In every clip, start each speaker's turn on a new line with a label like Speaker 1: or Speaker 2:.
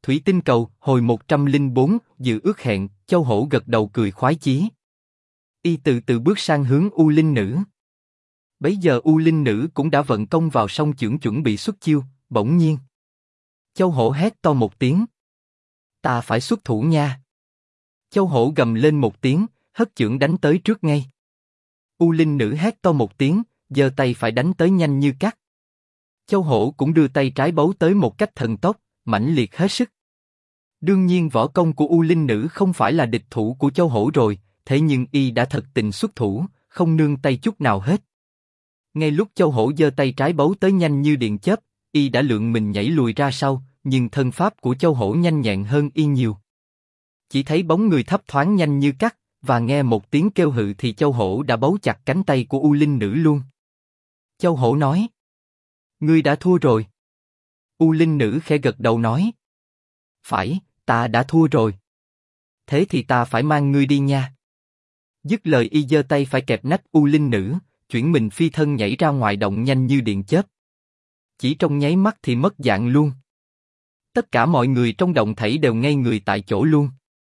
Speaker 1: Thủy tinh cầu, hồi 104, dự ước hẹn, Châu Hổ gật đầu cười khoái chí. Y từ từ bước sang hướng U Linh Nữ. Bấy giờ U Linh Nữ cũng đã vận công vào song chưởng chuẩn bị xuất chiêu, bỗng nhiên. Châu Hổ hét to một tiếng. Ta phải xuất thủ nha. Châu Hổ gầm lên một tiếng, hất chưởng đánh tới trước ngay. U Linh Nữ hét to một tiếng, giơ tay phải đánh tới nhanh như cắt. Châu Hổ cũng đưa tay trái bấu tới một cách thần tốc, mãnh liệt hết sức. Đương nhiên võ công của U Linh Nữ không phải là địch thủ của Châu Hổ rồi, thế nhưng y đã thật tình xuất thủ, không nương tay chút nào hết. Ngay lúc Châu Hổ giơ tay trái bấu tới nhanh như điện chớp, y đã lượn mình nhảy lùi ra sau, nhưng thân pháp của Châu Hổ nhanh nhẹn hơn y nhiều. Chỉ thấy bóng người thấp thoáng nhanh như cắt, và nghe một tiếng kêu hự thì Châu Hổ đã bấu chặt cánh tay của U Linh Nữ luôn. Châu Hổ nói: Ngươi đã thua rồi. U Linh Nữ khẽ gật đầu nói: Phải, ta đã thua rồi. Thế thì ta phải mang ngươi đi nha. Dứt lời y giơ tay phải kẹp nách U Linh Nữ, chuyển mình phi thân nhảy ra ngoài động nhanh như điện chớp. Chỉ trong nháy mắt thì mất dạng luôn. Tất cả mọi người trong động thảy đều ngây người tại chỗ luôn.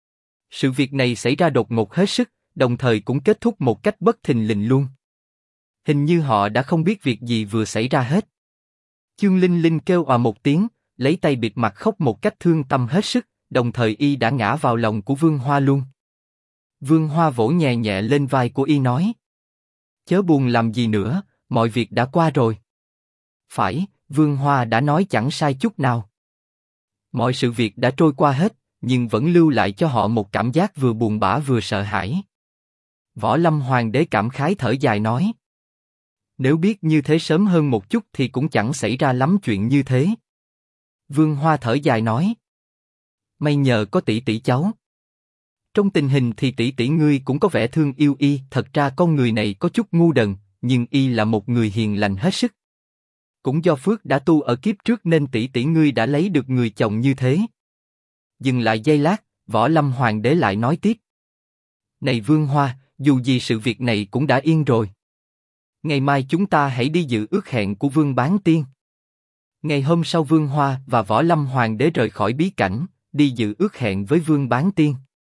Speaker 1: Sự việc này xảy ra đột ngột hết sức, đồng thời cũng kết thúc một cách bất thình lình luôn. Hình như họ đã không biết việc gì vừa xảy ra hết. Chương Linh Linh kêu òa một tiếng, lấy tay bịt mặt khóc một cách thương tâm hết sức, đồng thời y đã ngã vào lòng của Vương Hoa luôn. Vương Hoa vỗ nhẹ nhẹ lên vai của y nói: Chớ buồn làm gì nữa, mọi việc đã qua rồi. Phải, Vương Hoa đã nói chẳng sai chút nào. Mọi sự việc đã trôi qua hết, nhưng vẫn lưu lại cho họ một cảm giác vừa buồn bã vừa sợ hãi. Võ Lâm Hoàng đế cảm khái thở dài nói: Nếu biết như thế sớm hơn một chút thì cũng chẳng xảy ra lắm chuyện như thế. Vương Hoa thở dài nói: May nhờ có tỷ tỷ cháu. Trong tình hình thì tỷ tỷ ngươi cũng có vẻ thương yêu y, thật ra con người này có chút ngu đần, nhưng y là một người hiền lành hết sức. Cũng do phước đã tu ở kiếp trước nên tỷ tỷ ngươi đã lấy được người chồng như thế. Dừng lại giây lát, Võ Lâm Hoàng đế lại nói tiếp: Này Vương Hoa, dù gì sự việc này cũng đã yên rồi. Ngày mai chúng ta hãy đi dự ước hẹn của Vương Bán Tiên. Ngày hôm sau Vương Hoa và Võ Lâm Hoàng đế rời khỏi bí cảnh, đi dự ước hẹn với Vương Bán Tiên.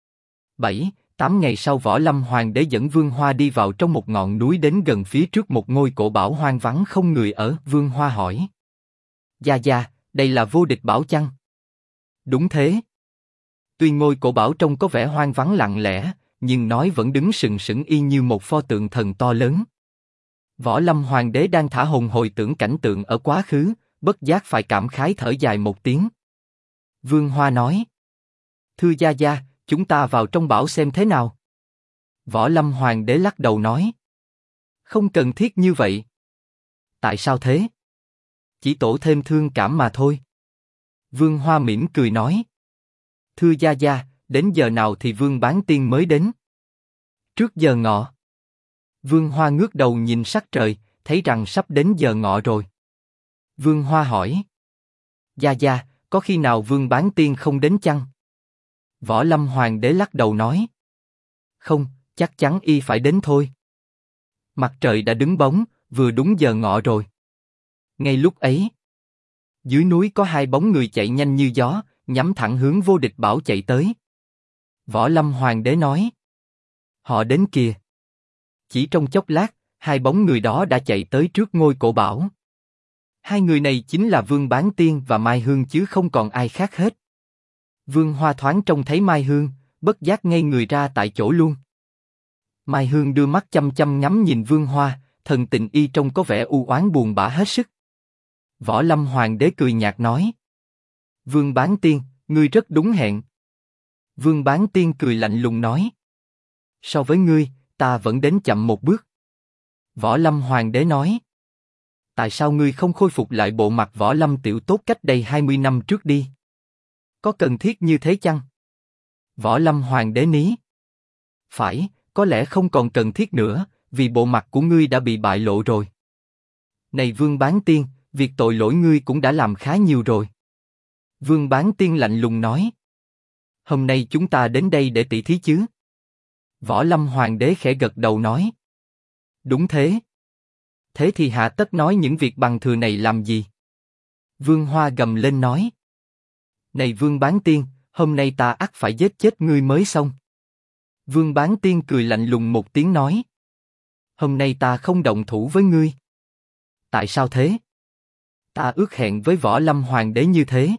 Speaker 1: 7-8 ngày sau Võ Lâm Hoàng đế dẫn Vương Hoa đi vào trong một ngọn núi đến gần phía trước một ngôi cổ bảo hoang vắng không người ở. Vương Hoa hỏi: Gia Gia, đây là Vô Địch Bảo chăng? Đúng thế. Tuy ngôi cổ bảo trông có vẻ hoang vắng lặng lẽ, nhưng nói vẫn đứng sừng sững y như một pho tượng thần to lớn. Võ Lâm Hoàng đế đang thả hồn hồi tưởng cảnh tượng ở quá khứ, bất giác phải cảm khái thở dài một tiếng. Vương Hoa nói: Thưa Gia Gia, chúng ta vào trong bảo xem thế nào. Võ Lâm Hoàng đế lắc đầu nói: Không cần thiết như vậy. Tại sao thế? Chỉ tổ thêm thương cảm mà thôi. Vương Hoa mỉm cười nói: Thưa Gia Gia, đến giờ nào thì Vương Bán Tiên mới đến? Trước giờ ngọ. Vương Hoa ngước đầu nhìn sắc trời, thấy rằng sắp đến giờ ngọ rồi. Vương Hoa hỏi: Gia Gia, có khi nào Vương Bán Tiên không đến chăng? Võ Lâm Hoàng đế lắc đầu nói: Không, chắc chắn y phải đến thôi. Mặt trời đã đứng bóng, vừa đúng giờ ngọ rồi. Ngay lúc ấy, dưới núi có hai bóng người chạy nhanh như gió, nhắm thẳng hướng Vô Địch Bảo chạy tới. Võ Lâm Hoàng đế nói: Họ đến kìa. Chỉ trong chốc lát, hai bóng người đó đã chạy tới trước ngôi cổ bảo. Hai người này chính là Vương Bán Tiên và Mai Hương chứ không còn ai khác hết. Vương Hoa thoáng trông thấy Mai Hương, bất giác ngây người ra tại chỗ luôn. Mai Hương đưa mắt chăm chăm ngắm nhìn Vương Hoa, thần tình y trông có vẻ u oán buồn bã hết sức. Võ Lâm Hoàng đế cười nhạt nói: Vương Bán Tiên, ngươi rất đúng hẹn. Vương Bán Tiên cười lạnh lùng nói: So với ngươi, ta vẫn đến chậm một bước. Võ Lâm Hoàng đế nói: Tại sao ngươi không khôi phục lại bộ mặt Võ Lâm tiểu tốt cách đây 20 năm trước đi? Có cần thiết như thế chăng? Võ Lâm Hoàng đế ní: Phải, có lẽ không còn cần thiết nữa, vì bộ mặt của ngươi đã bị bại lộ rồi. Này Vương Bán Tiên, việc tội lỗi ngươi cũng đã làm khá nhiều rồi. Vương Bán Tiên lạnh lùng nói: Hôm nay chúng ta đến đây để tỷ thí chứ? Võ Lâm Hoàng đế khẽ gật đầu nói: Đúng thế. Thế thì hạ tất nói những việc bằng thừa này làm gì? Vương Hoa gầm lên nói: Này Vương Bán Tiên, hôm nay ta ắt phải giết chết ngươi mới xong. Vương Bán Tiên cười lạnh lùng một tiếng nói. Hôm nay ta không động thủ với ngươi. Tại sao thế? Ta ước hẹn với Võ Lâm Hoàng đế như thế.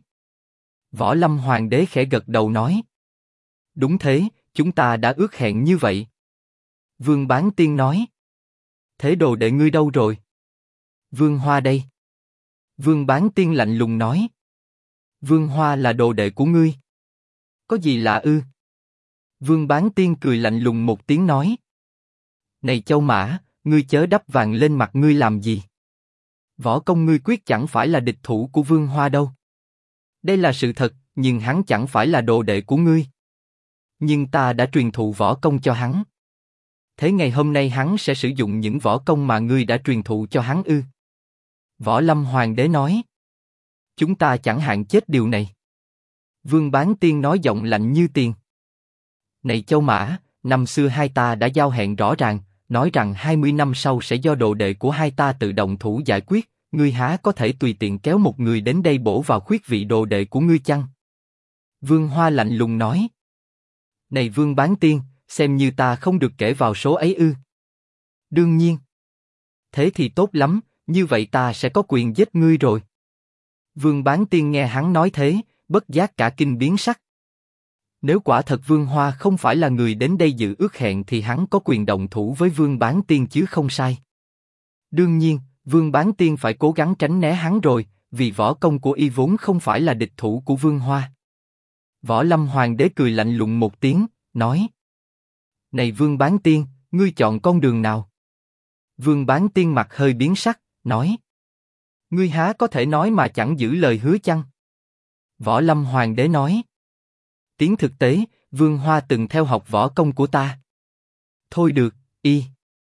Speaker 1: Võ Lâm Hoàng đế khẽ gật đầu nói. Đúng thế, chúng ta đã ước hẹn như vậy. Vương Bán Tiên nói. Thế đồ đệ ngươi đâu rồi? Vương Hoa đây. Vương Bán Tiên lạnh lùng nói. Vương Hoa là đồ đệ của ngươi. Có gì lạ ư? Vương Bán Tiên cười lạnh lùng một tiếng nói. Này Châu Mã, ngươi chớ đắp vàng lên mặt ngươi làm gì? Võ công ngươi quyết chẳng phải là địch thủ của Vương Hoa đâu. Đây là sự thật, nhưng hắn chẳng phải là đồ đệ của ngươi. Nhưng ta đã truyền thụ võ công cho hắn. Thế ngày hôm nay hắn sẽ sử dụng những võ công mà ngươi đã truyền thụ cho hắn ư? Võ Lâm Hoàng đế nói. Chúng ta chẳng hạn chết điều này. Vương Bán Tiên nói giọng lạnh như tiền. Này Châu Mã, năm xưa hai ta đã giao hẹn rõ ràng, nói rằng 20 năm sau sẽ do đồ đệ của hai ta tự động thủ giải quyết, ngươi há có thể tùy tiện kéo một người đến đây bổ vào khuyết vị đồ đệ của ngươi chăng? Vương Hoa lạnh lùng nói. Này Vương Bán Tiên, xem như ta không được kể vào số ấy ư? Đương nhiên. Thế thì tốt lắm, như vậy ta sẽ có quyền giết ngươi rồi. Vương Bán Tiên nghe hắn nói thế, bất giác cả kinh biến sắc. Nếu quả thật Vương Hoa không phải là người đến đây dự ước hẹn thì hắn có quyền động thủ với Vương Bán Tiên chứ không sai. Đương nhiên, Vương Bán Tiên phải cố gắng tránh né hắn rồi, vì võ công của y vốn không phải là địch thủ của Vương Hoa. Võ Lâm Hoàng đế cười lạnh lùng một tiếng, nói. Này Vương Bán Tiên, ngươi chọn con đường nào? Vương Bán Tiên mặt hơi biến sắc, nói. Ngươi há có thể nói mà chẳng giữ lời hứa chăng? Võ Lâm Hoàng đế nói. Tiến thực tế, Vương Hoa từng theo học võ công của ta. Thôi được, y.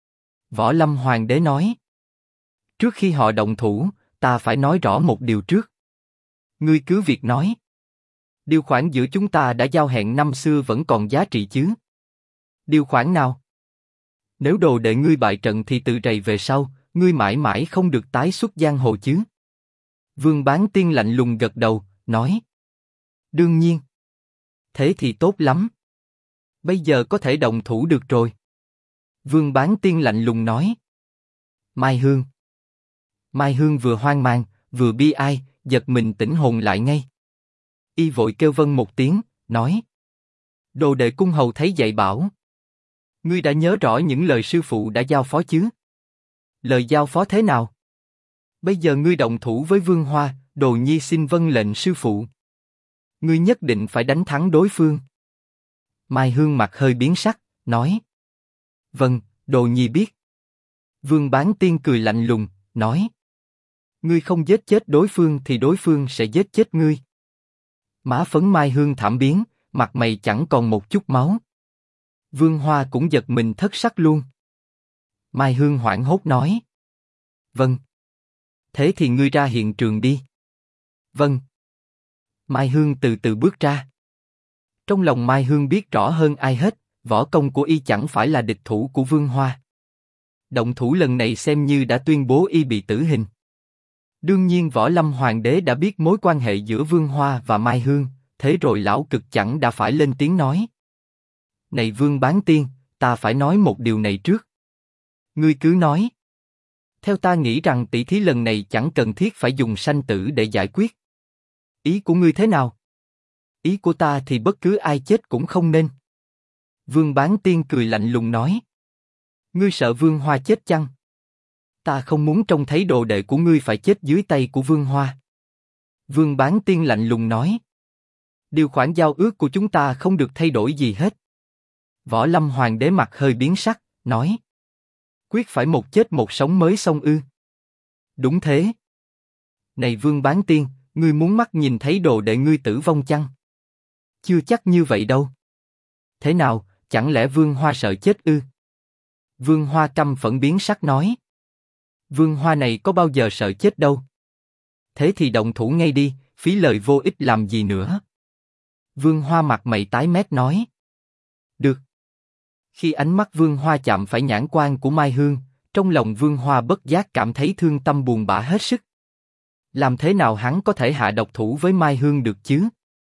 Speaker 1: Võ Lâm Hoàng đế nói. Trước khi họ động thủ, ta phải nói rõ một điều trước. Ngươi cứ việc nói. Điều khoản giữa chúng ta đã giao hẹn năm xưa vẫn còn giá trị chứ? Điều khoản nào? Nếu đồ đệ ngươi bại trận thì từ rày về sau, ngươi mãi mãi không được tái xuất giang hồ chứ? Vương Bán Tiên lạnh lùng gật đầu, nói. Đương nhiên. Thế thì tốt lắm. Bây giờ có thể động thủ được rồi. Vương Bán Tiên lạnh lùng nói. Mai Hương. Mai Hương vừa hoang mang, vừa bi ai, giật mình tỉnh hồn lại ngay. Y vội kêu vâng một tiếng, nói. Đồ đệ cung hầu thấy dạy bảo. Ngươi đã nhớ rõ những lời sư phụ đã giao phó chứ? Lời giao phó thế nào? Bây giờ ngươi động thủ với Vương Hoa, Đồ Nhi xin vâng lệnh sư phụ. Ngươi nhất định phải đánh thắng đối phương. Mai Hương mặt hơi biến sắc, nói. Vâng, Đồ Nhi biết. Vương Bán Tiên cười lạnh lùng, nói. Ngươi không giết chết đối phương thì đối phương sẽ giết chết ngươi. Má phấn Mai Hương thảm biến, mặt mày chẳng còn một chút máu. Vương Hoa cũng giật mình thất sắc luôn. Mai Hương hoảng hốt nói. Vâng. Thế thì ngươi ra hiện trường đi. Vâng. Mai Hương từ từ bước ra. Trong lòng Mai Hương biết rõ hơn ai hết, võ công của y chẳng phải là địch thủ của Vương Hoa. Động thủ lần này xem như đã tuyên bố y bị tử hình. Đương nhiên Võ Lâm Hoàng đế đã biết mối quan hệ giữa Vương Hoa và Mai Hương, thế rồi lão cực chẳng đã phải lên tiếng nói. Này Vương Bán Tiên, ta phải nói một điều này trước. Ngươi cứ nói. Theo ta nghĩ rằng tỷ thí lần này chẳng cần thiết phải dùng sanh tử để giải quyết. Ý của ngươi thế nào? Ý của ta thì bất cứ ai chết cũng không nên. Vương Bán Tiên cười lạnh lùng nói. Ngươi sợ Vương Hoa chết chăng? Ta không muốn trông thấy đồ đệ của ngươi phải chết dưới tay của Vương Hoa. Vương Bán Tiên lạnh lùng nói. Điều khoản giao ước của chúng ta không được thay đổi gì hết. Võ Lâm Hoàng đế mặt hơi biến sắc, nói. Quyết phải một chết một sống mới xong ư? Đúng thế. Này Vương Bán Tiên, ngươi muốn mắt nhìn thấy đồ đệ ngươi tử vong chăng? Chưa chắc như vậy đâu. Thế nào, chẳng lẽ Vương Hoa sợ chết ư? Vương Hoa căm phẫn biến sắc nói. Vương Hoa này có bao giờ sợ chết đâu. Thế thì động thủ ngay đi, phí lời vô ích làm gì nữa. Vương Hoa mặt mày tái mét nói. Được. Khi ánh mắt Vương Hoa chạm phải nhãn quan của Mai Hương, trong lòng Vương Hoa bất giác cảm thấy thương tâm buồn bã hết sức. Làm thế nào hắn có thể hạ độc thủ với Mai Hương được chứ?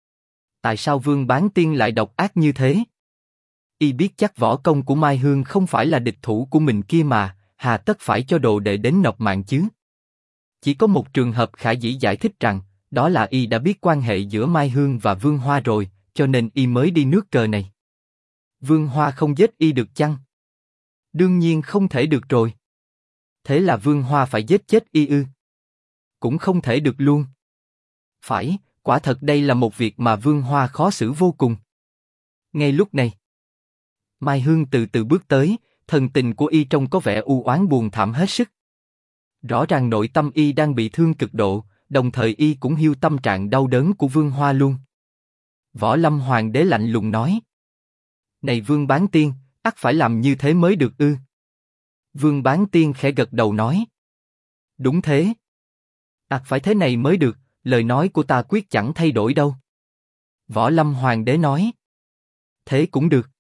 Speaker 1: Tại sao Vương Bán Tiên lại độc ác như thế? Y biết chắc võ công của Mai Hương không phải là địch thủ của mình kia mà, hà tất phải cho đồ đệ đến nộp mạng chứ? Chỉ có một trường hợp khả dĩ giải thích rằng, đó là Y đã biết quan hệ giữa Mai Hương và Vương Hoa rồi, cho nên Y mới đi nước cờ này. Vương Hoa không giết Y được chăng? Đương nhiên không thể được rồi. Thế là Vương Hoa phải giết chết Y ư? Cũng không thể được luôn. Phải, quả thật đây là một việc mà Vương Hoa khó xử vô cùng. Ngay lúc này, Mai Hương từ từ bước tới, thần tình của Y trông có vẻ u oán buồn thảm hết sức. Rõ ràng nội tâm Y đang bị thương cực độ, đồng thời Y cũng hiểu tâm trạng đau đớn của Vương Hoa luôn. Võ Lâm Hoàng đế lạnh lùng nói: Này Vương Bán Tiên, ắt phải làm như thế mới được ư? Vương Bán Tiên khẽ gật đầu nói: Đúng thế. ắt phải thế này mới được, lời nói của ta quyết chẳng thay đổi đâu. Võ Lâm Hoàng đế nói: Thế cũng được.